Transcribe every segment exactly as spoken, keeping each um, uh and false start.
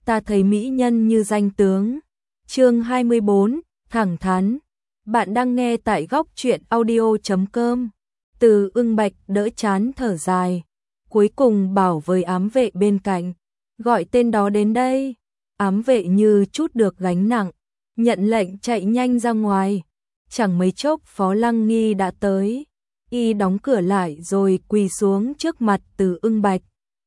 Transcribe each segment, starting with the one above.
ta thấy mỹ nhân như danh tướng. Chương hai mươi bốn, thẳng thắn. Bạn đang nghe tại góc truyện audio chấm com. Từ Ưng Bạch đỡ chán thở dài, cuối cùng bảo với ám vệ bên cạnh, gọi tên đó đến đây. Ám vệ như chút được gánh nặng, nhận lệnh chạy nhanh ra ngoài. Chẳng mấy chốc Phó Lăng Nghi đã tới, y đóng cửa lại rồi quỳ xuống trước mặt Từ Ưng Bạch.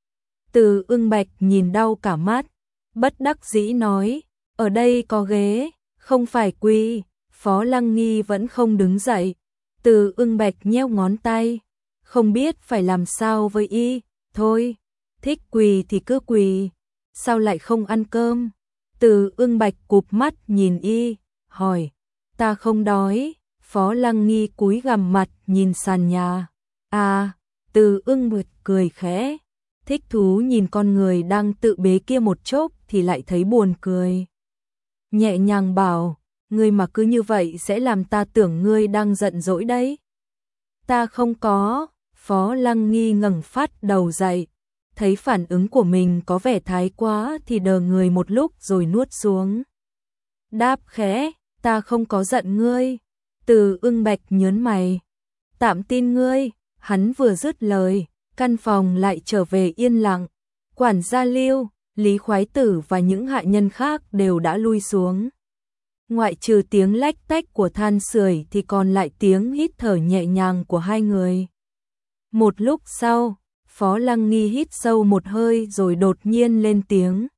Từ Ưng Bạch nhìn đau cả mắt, bất đắc dĩ nói, ở đây có ghế, không phải quỳ. Phó Lăng Nghi vẫn không đứng dậy. Từ Ưng Bạch nheo ngón tay, không biết phải làm sao với y. Thôi, thích quỳ thì cứ quỳ, sao lại không ăn cơm? Từ Ưng Bạch cụp mắt nhìn y, hỏi, ta không đói. Phó Lăng Nghi cúi gằm mặt nhìn sàn nhà. À, Từ Ưng Bạch cười khẽ, thích thú nhìn con người đang tự bế kia một chốc thì lại thấy buồn cười. Nhẹ nhàng bảo, ngươi mà cứ như vậy sẽ làm ta tưởng ngươi đang giận dỗi đấy. Ta không có. Phó Lăng Nghi ngẩng phát đầu dậy, thấy phản ứng của mình có vẻ thái quá thì đờ người một lúc rồi nuốt xuống. Đáp khẽ, ta không có giận ngươi. Từ Ưng Bạch nhớn mày, tạm tin ngươi. Hắn vừa dứt lời, căn phòng lại trở về yên lặng. Quản gia Lưu, Lý Khoái Tử và những hạ nhân khác đều đã lui xuống. Ngoại trừ tiếng lách tách của than sưởi thì còn lại tiếng hít thở nhẹ nhàng của hai người. Một lúc sau, Phó Lăng Nghi hít sâu một hơi rồi đột nhiên lên tiếng.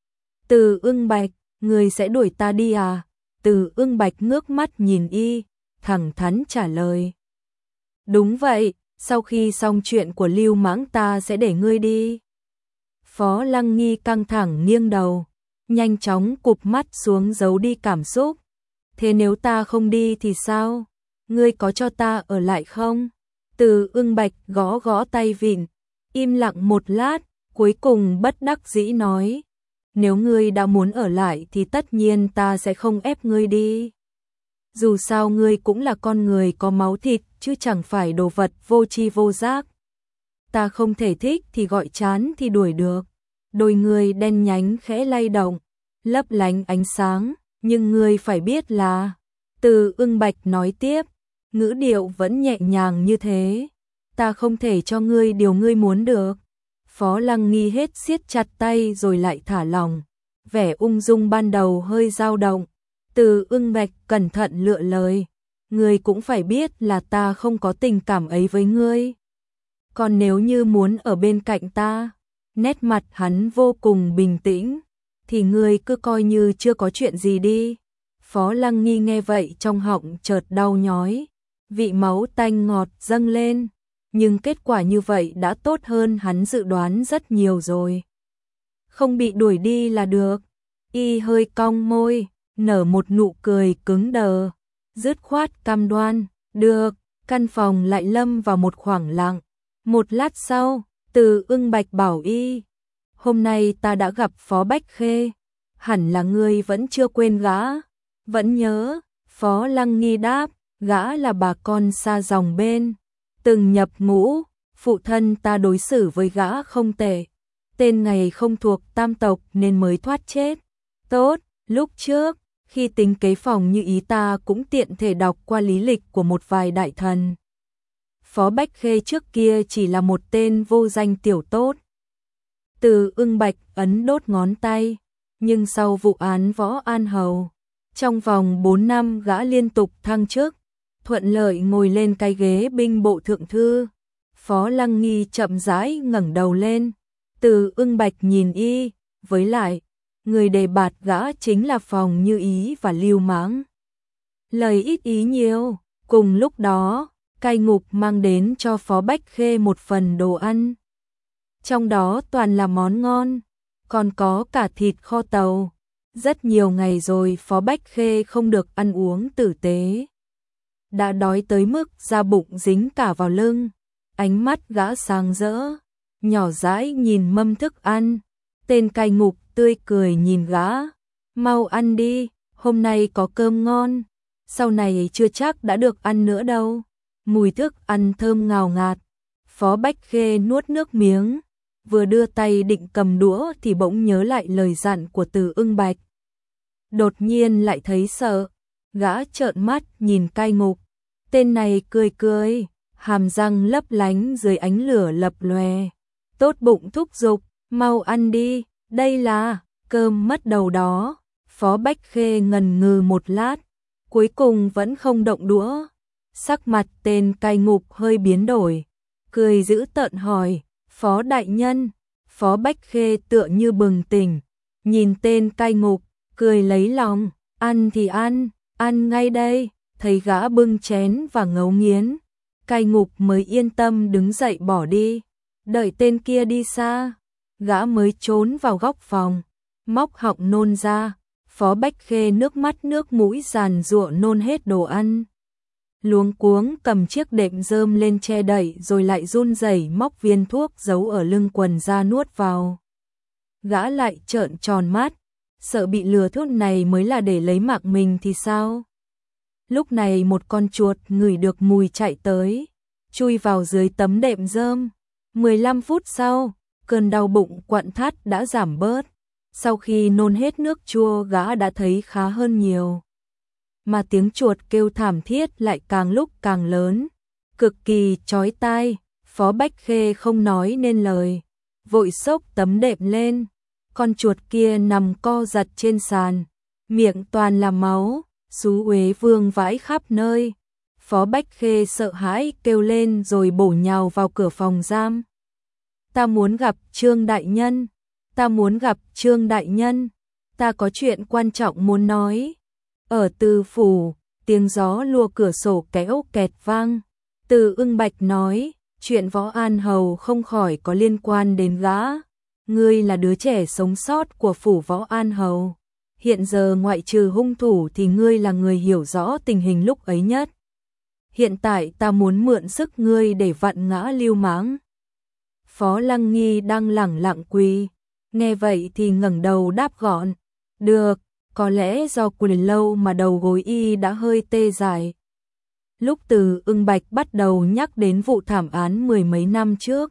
Từ Ưng Bạch, người sẽ đuổi ta đi à? Từ Ưng Bạch ngước mắt nhìn y, thẳng thắn trả lời. Đúng vậy, sau khi xong chuyện của Lưu Mãng ta sẽ để ngươi đi. Phó Lăng Nghi căng thẳng nghiêng đầu, nhanh chóng cụp mắt xuống giấu đi cảm xúc. Thế nếu ta không đi thì sao? Ngươi có cho ta ở lại không? Từ Ưng Bạch gõ gõ tay vịn, im lặng một lát, cuối cùng bất đắc dĩ nói. Nếu ngươi đã muốn ở lại thì tất nhiên ta sẽ không ép ngươi đi. Dù sao ngươi cũng là con người có máu thịt chứ chẳng phải đồ vật vô tri vô giác. Ta không thể thích thì gọi chán thì đuổi được. Đôi người đen nhánh khẽ lay động, lấp lánh ánh sáng, nhưng ngươi phải biết là. Từ Ưng Bạch nói tiếp, ngữ điệu vẫn nhẹ nhàng như thế. Ta không thể cho ngươi điều ngươi muốn được. Phó Lăng Nghi hết siết chặt tay rồi lại thả lỏng, vẻ ung dung ban đầu hơi dao động. Từ Ưng Bạch cẩn thận lựa lời, ngươi cũng phải biết là ta không có tình cảm ấy với ngươi. Còn nếu như muốn ở bên cạnh ta, nét mặt hắn vô cùng bình tĩnh, thì ngươi cứ coi như chưa có chuyện gì đi. Phó Lăng Nghi nghe vậy trong họng chợt đau nhói, vị máu tanh ngọt dâng lên, nhưng kết quả như vậy đã tốt hơn hắn dự đoán rất nhiều rồi. Không bị đuổi đi là được. Y hơi cong môi, nở một nụ cười cứng đờ, dứt khoát cam đoan, được. Căn phòng lại lâm vào một khoảng lặng. Một lát sau, Từ Ưng Bạch bảo y, hôm nay ta đã gặp Phó Bách Khê, hẳn là ngươi vẫn chưa quên gã. Vẫn nhớ. Phó Lăng Nghi đáp, gã là bà con xa dòng bên, từng nhập ngũ, phụ thân ta đối xử với gã không tệ. Tên này không thuộc tam tộc nên mới thoát chết. Tốt, lúc trước, khi tính kế phòng như ý ta cũng tiện thể đọc qua lý lịch của một vài đại thần. Phó Bách Khê trước kia chỉ là một tên vô danh tiểu tốt. Từ Ưng Bạch ấn đốt ngón tay, nhưng sau vụ án Võ An Hầu, trong vòng bốn năm gã liên tục thăng chức, thuận lợi ngồi lên cái ghế binh bộ thượng thư. Phó Lăng Nghi chậm rãi ngẩng đầu lên. Từ Ưng Bạch nhìn y, với lại, người đề bạt gã chính là Phòng Như Ý và Lưu Mãng. Lời ít ý nhiều, cùng lúc đó, cai ngục mang đến cho Phó Bách Khê một phần đồ ăn. Trong đó toàn là món ngon, còn có cả thịt kho tàu. Rất nhiều ngày rồi Phó Bách Khê không được ăn uống tử tế. Đã đói tới mức da bụng dính cả vào lưng, ánh mắt gã sáng rỡ, nhỏ dãi nhìn mâm thức ăn. Tên cai ngục tươi cười nhìn gã, mau ăn đi, hôm nay có cơm ngon, sau này chưa chắc đã được ăn nữa đâu. Mùi thức ăn thơm ngào ngạt, Phó Bách Khê nuốt nước miếng, vừa đưa tay định cầm đũa thì bỗng nhớ lại lời dặn của Từ Ưng Bạch. Đột nhiên lại thấy sợ, gã trợn mắt nhìn Cai Ngục. Tên này cười cười, hàm răng lấp lánh dưới ánh lửa lập lòe. Tốt bụng thúc giục, mau ăn đi, đây là cơm mất đầu đó. Phó Bách Khê ngần ngừ một lát, cuối cùng vẫn không động đũa. Sắc mặt tên Cai Ngục hơi biến đổi, cười dữ tợn hỏi, Phó đại nhân. Phó Bách Khê tựa như bừng tỉnh, nhìn tên Cai Ngục, cười lấy lòng, ăn thì ăn, ăn ngay đây. Thấy gã bưng chén và ngấu nghiến, Cai Ngục mới yên tâm đứng dậy bỏ đi. Đợi tên kia đi xa, gã mới trốn vào góc phòng, móc họng nôn ra. Phó Bách Khê nước mắt nước mũi giàn giụa nôn hết đồ ăn. Luống cuống cầm chiếc đệm rơm lên che đậy rồi lại run rẩy móc viên thuốc giấu ở lưng quần ra nuốt vào. Gã lại trợn tròn mắt, sợ bị lừa thuốc này mới là để lấy mạng mình thì sao? Lúc này một con chuột ngửi được mùi chạy tới, chui vào dưới tấm đệm rơm. mười lăm phút sau, cơn đau bụng quặn thắt đã giảm bớt. Sau khi nôn hết nước chua gã đã thấy khá hơn nhiều. Mà tiếng chuột kêu thảm thiết lại càng lúc càng lớn, cực kỳ chói tai. Phó Bách Khê không nói nên lời, vội xốc tấm đệm lên. Con chuột kia nằm co giật trên sàn, miệng toàn là máu, xú uế vương vãi khắp nơi. Phó Bách Khê sợ hãi kêu lên rồi bổ nhào vào cửa phòng giam. Ta muốn gặp Trương đại nhân, ta muốn gặp Trương đại nhân, ta có chuyện quan trọng muốn nói. Ở Từ phủ, tiếng gió lùa cửa sổ kéo kẹt vang. Từ Ưng Bạch nói, chuyện Võ An Hầu không khỏi có liên quan đến gã. Ngươi là đứa trẻ sống sót của phủ Võ An Hầu. Hiện giờ ngoại trừ hung thủ thì ngươi là người hiểu rõ tình hình lúc ấy nhất. Hiện tại ta muốn mượn sức ngươi để vặn ngã Lưu Mãng. Phó Lăng Nghi đang lẳng lặng quỳ, nghe vậy thì ngẩng đầu đáp gọn, được. Có lẽ do quỳ lâu mà đầu gối y đã hơi tê dại. Lúc Từ Ưng Bạch bắt đầu nhắc đến vụ thảm án mười mấy năm trước,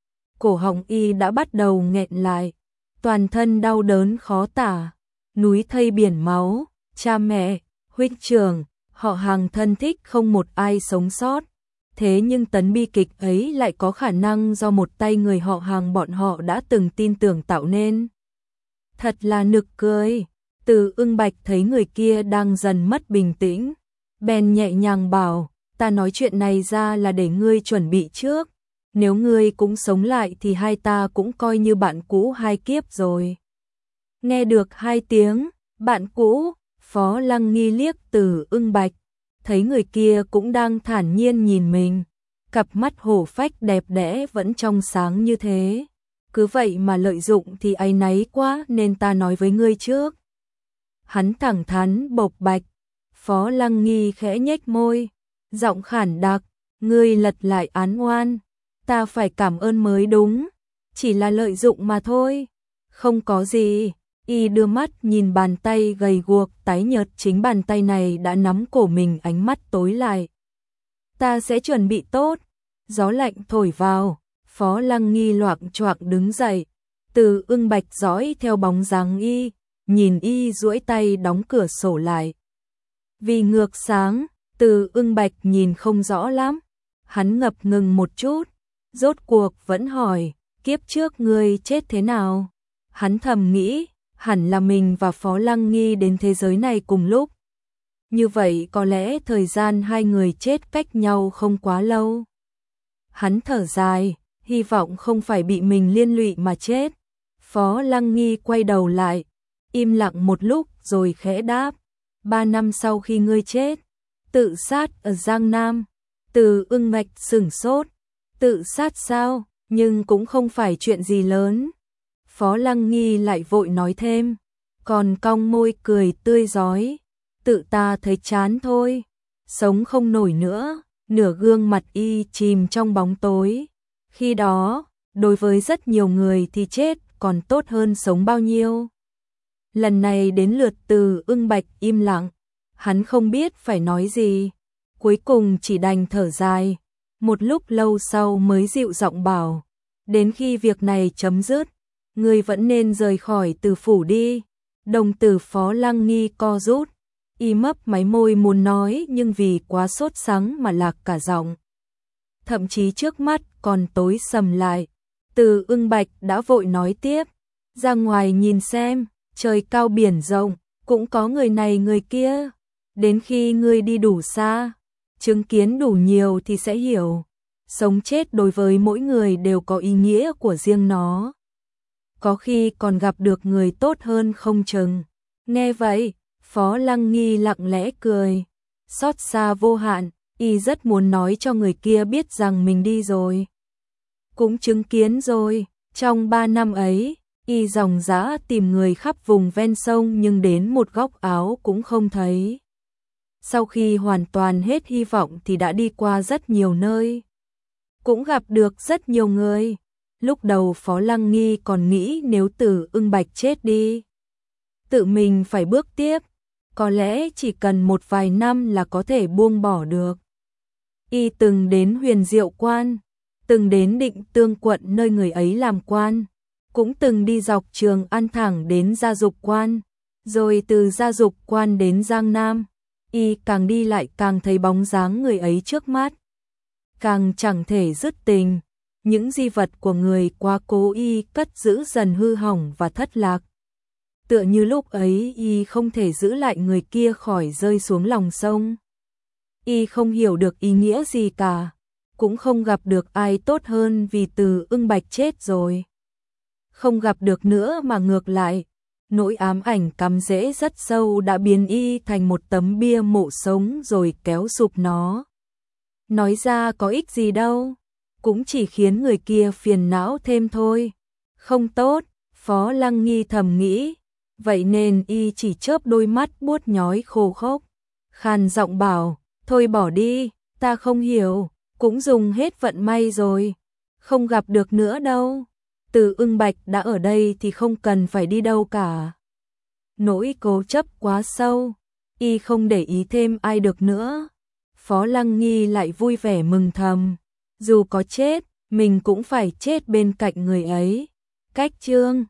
cổ họng y đã bắt đầu nghẹn lại, toàn thân đau đớn khó tả, núi thây biển máu, cha mẹ, huynh trưởng, họ hàng thân thích không một ai sống sót. Thế nhưng tấn bi kịch ấy lại có khả năng do một tay người họ hàng bọn họ đã từng tin tưởng tạo nên. Thật là nực cười. Từ Ưng Bạch thấy người kia đang dần mất bình tĩnh, bèn nhẹ nhàng bảo, ta nói chuyện này ra là để ngươi chuẩn bị trước. Nếu ngươi cũng sống lại thì hai ta cũng coi như bạn cũ hai kiếp rồi. Nghe được hai tiếng, bạn cũ, Phó Lăng Nghi liếc Từ Ưng Bạch, thấy người kia cũng đang thản nhiên nhìn mình, cặp mắt hổ phách đẹp đẽ vẫn trong sáng như thế. Cứ vậy mà lợi dụng thì áy náy quá nên ta nói với ngươi trước. Hắn thẳng thắn bộc bạch. Phó Lăng Nghi khẽ nhếch môi, giọng khản đặc, ngươi lật lại án oan, ta phải cảm ơn mới đúng, chỉ là lợi dụng mà thôi. Không có gì. Y đưa mắt nhìn bàn tay gầy guộc tái nhợt chính bàn tay này đã nắm cổ mình, ánh mắt tối lại. Ta sẽ chuẩn bị tốt. Gió lạnh thổi vào, Phó Lăng Nghi loạng choạng đứng dậy. Từ Ưng Bạch dõi theo bóng dáng y, nhìn y duỗi tay đóng cửa sổ lại. Vì ngược sáng, Từ Ưng Bạch nhìn không rõ lắm. Hắn ngập ngừng một chút, rốt cuộc vẫn hỏi, kiếp trước ngươi chết thế nào? Hắn thầm nghĩ, hẳn là mình và Phó Lăng Nghi đến thế giới này cùng lúc. Như vậy có lẽ thời gian hai người chết cách nhau không quá lâu. Hắn thở dài, hy vọng không phải bị mình liên lụy mà chết. Phó Lăng Nghi quay đầu lại, im lặng một lúc rồi khẽ đáp, ba năm sau khi ngươi chết, tự sát ở Giang Nam. Từ Ưng Bạch sửng sốt, tự sát sao, nhưng cũng không phải chuyện gì lớn. Phó Lăng Nghi lại vội nói thêm, còn cong môi cười tươi rói, tự ta thấy chán thôi, sống không nổi nữa. Nửa gương mặt y chìm trong bóng tối. Khi đó, đối với rất nhiều người thì chết còn tốt hơn sống bao nhiêu. Lần này đến lượt Từ Ưng Bạch im lặng, hắn không biết phải nói gì, cuối cùng chỉ đành thở dài. Một lúc lâu sau mới dịu giọng bảo, Đến khi việc này chấm dứt, ngươi vẫn nên rời khỏi Từ phủ đi. Đồng tử Phó Lăng Nghi co rút, y mấp máy môi muốn nói nhưng vì quá sốt sắng mà lạc cả giọng. Thậm chí trước mắt còn tối sầm lại. Từ Ưng Bạch đã vội nói tiếp, ra ngoài nhìn xem, trời cao biển rộng, cũng có người này người kia. Đến khi ngươi đi đủ xa, chứng kiến đủ nhiều thì sẽ hiểu, sống chết đối với mỗi người đều có ý nghĩa của riêng nó. Có khi còn gặp được người tốt hơn không chừng. Nghe vậy, Phó Lăng Nghi lặng lẽ cười, xót xa vô hạn, y rất muốn nói cho người kia biết rằng mình đi rồi. Cũng chứng kiến rồi, trong ba năm ấy, y dòng dã tìm người khắp vùng ven sông nhưng đến một góc áo cũng không thấy. Sau khi hoàn toàn hết hy vọng thì đã đi qua rất nhiều nơi, cũng gặp được rất nhiều người. Lúc đầu Phó Lăng Nghi còn nghĩ nếu Từ Ưng Bạch chết đi, tự mình phải bước tiếp, có lẽ chỉ cần một vài năm là có thể buông bỏ được. Y từng đến Huyền Diệu Quan, từng đến Định Tương quận nơi người ấy làm quan, cũng từng đi dọc Trường An thẳng đến Gia Dục Quan, rồi từ Gia Dục Quan đến Giang Nam. Y càng đi lại càng thấy bóng dáng người ấy trước mắt, càng chẳng thể dứt tình. Những di vật của người quá cố y cất giữ dần hư hỏng và thất lạc. Tựa như lúc ấy y không thể giữ lại người kia khỏi rơi xuống lòng sông. Y không hiểu được ý nghĩa gì cả, cũng không gặp được ai tốt hơn vì Từ Ưng Bạch chết rồi. Không gặp được nữa mà ngược lại, nỗi ám ảnh cắm rễ rất sâu đã biến y thành một tấm bia mộ sống rồi kéo sụp nó. Nói ra có ích gì đâu, cũng chỉ khiến người kia phiền não thêm thôi. Không tốt, Phó Lăng Nghi thầm nghĩ, vậy nên y chỉ chớp đôi mắt buốt nhói khô khốc, khàn giọng bảo, thôi bỏ đi, ta không hiểu, cũng dùng hết vận may rồi, không gặp được nữa đâu. Từ Ưng Bạch đã ở đây thì không cần phải đi đâu cả. Nỗi cố chấp quá sâu, y không để ý thêm ai được nữa. Phó Lăng Nghi lại vui vẻ mừng thầm, dù có chết, mình cũng phải chết bên cạnh người ấy. Cách chương